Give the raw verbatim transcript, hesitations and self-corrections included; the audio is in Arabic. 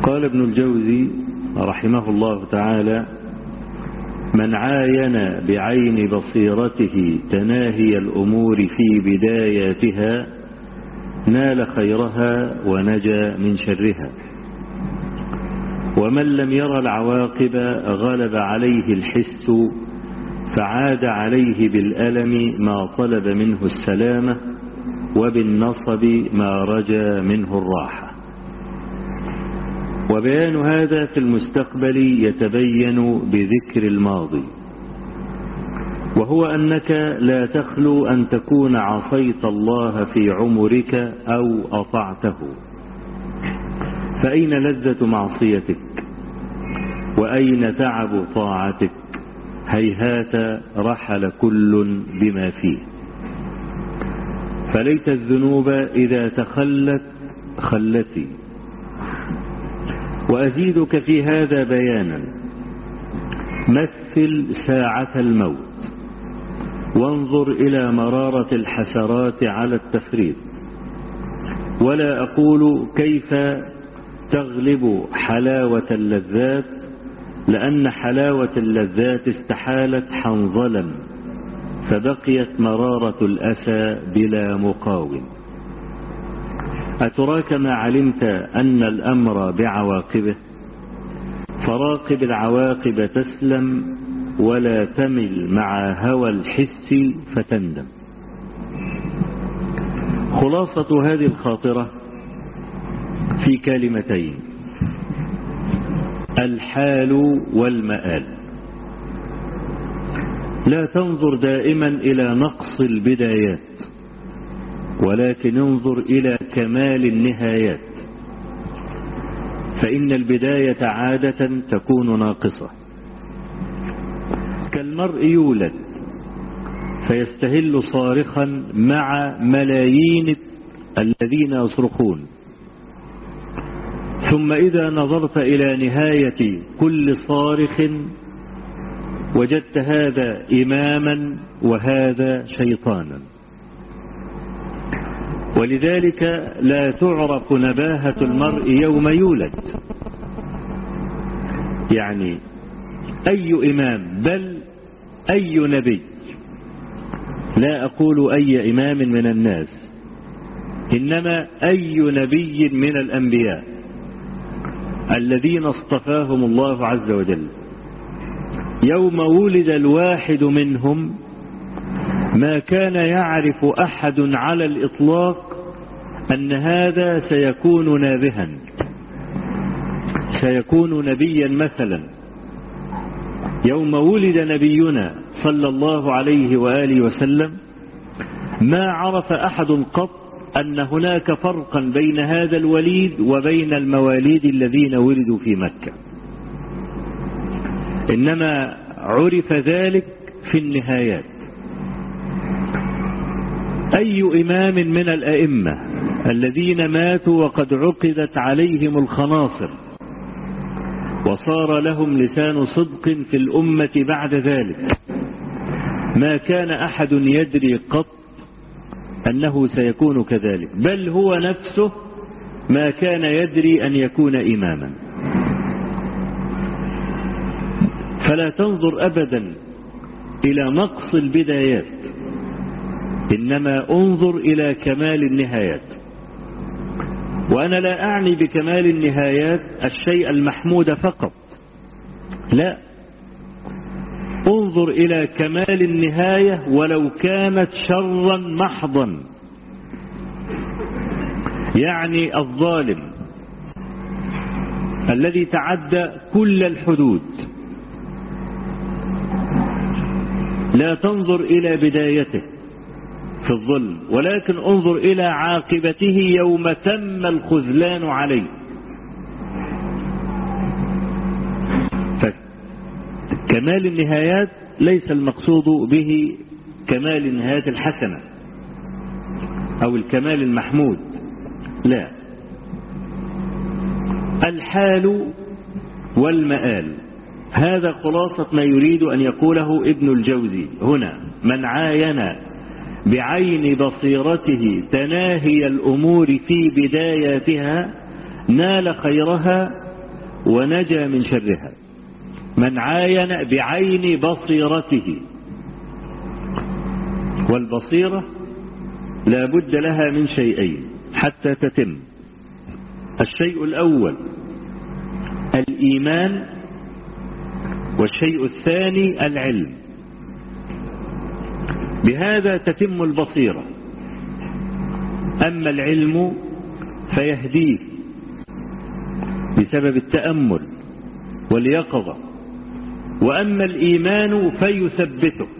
قال ابن الجوزي رحمه الله تعالى: من عاين بعين بصيرته تناهي الأمور في بداياتها نال خيرها ونجا من شرها، ومن لم ير العواقب غلب عليه الحس فعاد عليه بالألم ما طلب منه السلامة، وبالنصب ما رجا منه الراحة. وبيان هذا في المستقبل يتبين بذكر الماضي، وهو أنك لا تخلو أن تكون عصيت الله في عمرك أو أطعته، فأين لذة معصيتك وأين تعب طاعتك؟ هيهات رحل كل بما فيه. فليت الذنوب إذا تخلت خلتي. وأزيدك في هذا بيانا: مثل ساعة الموت وانظر إلى مرارة الحسرات على التفريط، ولا أقول كيف تغلب حلاوة اللذات، لأن حلاوة اللذات استحالت حنظلا، فبقيت مرارة الأسى بلا مقاوم. أتراك ما علمت أن الأمر بعواقبه؟ فراقب العواقب تسلم، ولا تمل مع هوى الحس فتندم. خلاصة هذه الخاطرة في كلمتين: الحال والمآل. لا تنظر دائما إلى نقص البدايات، ولكن انظر إلى كمال النهايات، فإن البداية عادة تكون ناقصة. كالمرء يولد فيستهل صارخا مع ملايين الذين يصرخون، ثم إذا نظرت إلى نهاية كل صارخ وجدت هذا إماما وهذا شيطانا. ولذلك لا تعرف نباهة المرء يوم يولد، يعني أي إمام بل أي نبي، لا أقول أي إمام من الناس، إنما أي نبي من الأنبياء الذين اصطفاهم الله عز وجل، يوم ولد الواحد منهم ما كان يعرف أحد على الإطلاق أن هذا سيكون نابها، سيكون نبيا مثلا. يوم ولد نبينا صلى الله عليه وآله وسلم ما عرف أحد قط أن هناك فرقا بين هذا الوليد وبين المواليد الذين ولدوا في مكة، إنما عرف ذلك في النهايات. أي إمام من الأئمة الذين ماتوا وقد عقدت عليهم الخناصر وصار لهم لسان صدق في الأمة بعد ذلك، ما كان أحد يدري قط أنه سيكون كذلك، بل هو نفسه ما كان يدري أن يكون إماما. فلا تنظر أبدا إلى نقص البدايات، إنما انظر إلى كمال النهايات. وأنا لا أعني بكمال النهايات الشيء المحمود فقط، لا، انظر إلى كمال النهاية ولو كانت شرا محضا. يعني الظالم الذي تعدى كل الحدود، لا تنظر إلى بدايته في الظلم، ولكن انظر إلى عاقبته يوم تم الخذلان عليه. فكمال النهايات ليس المقصود به كمال النهايات الحسنة أو الكمال المحمود، لا، الحال والمآل. هذا خلاصة ما يريد أن يقوله ابن الجوزي هنا: من عاين بعين بصيرته تناهي الأمور في بداياتها نال خيرها ونجا من شرها. من عاين بعين بصيرته، والبصيرة لا بد لها من شيئين حتى تتم. الشيء الأول الإيمان، والشيء الثاني العلم. بهذا تتم البصيرة. أما العلم فيهديه بسبب التأمل واليقظة، وأما الإيمان فيثبته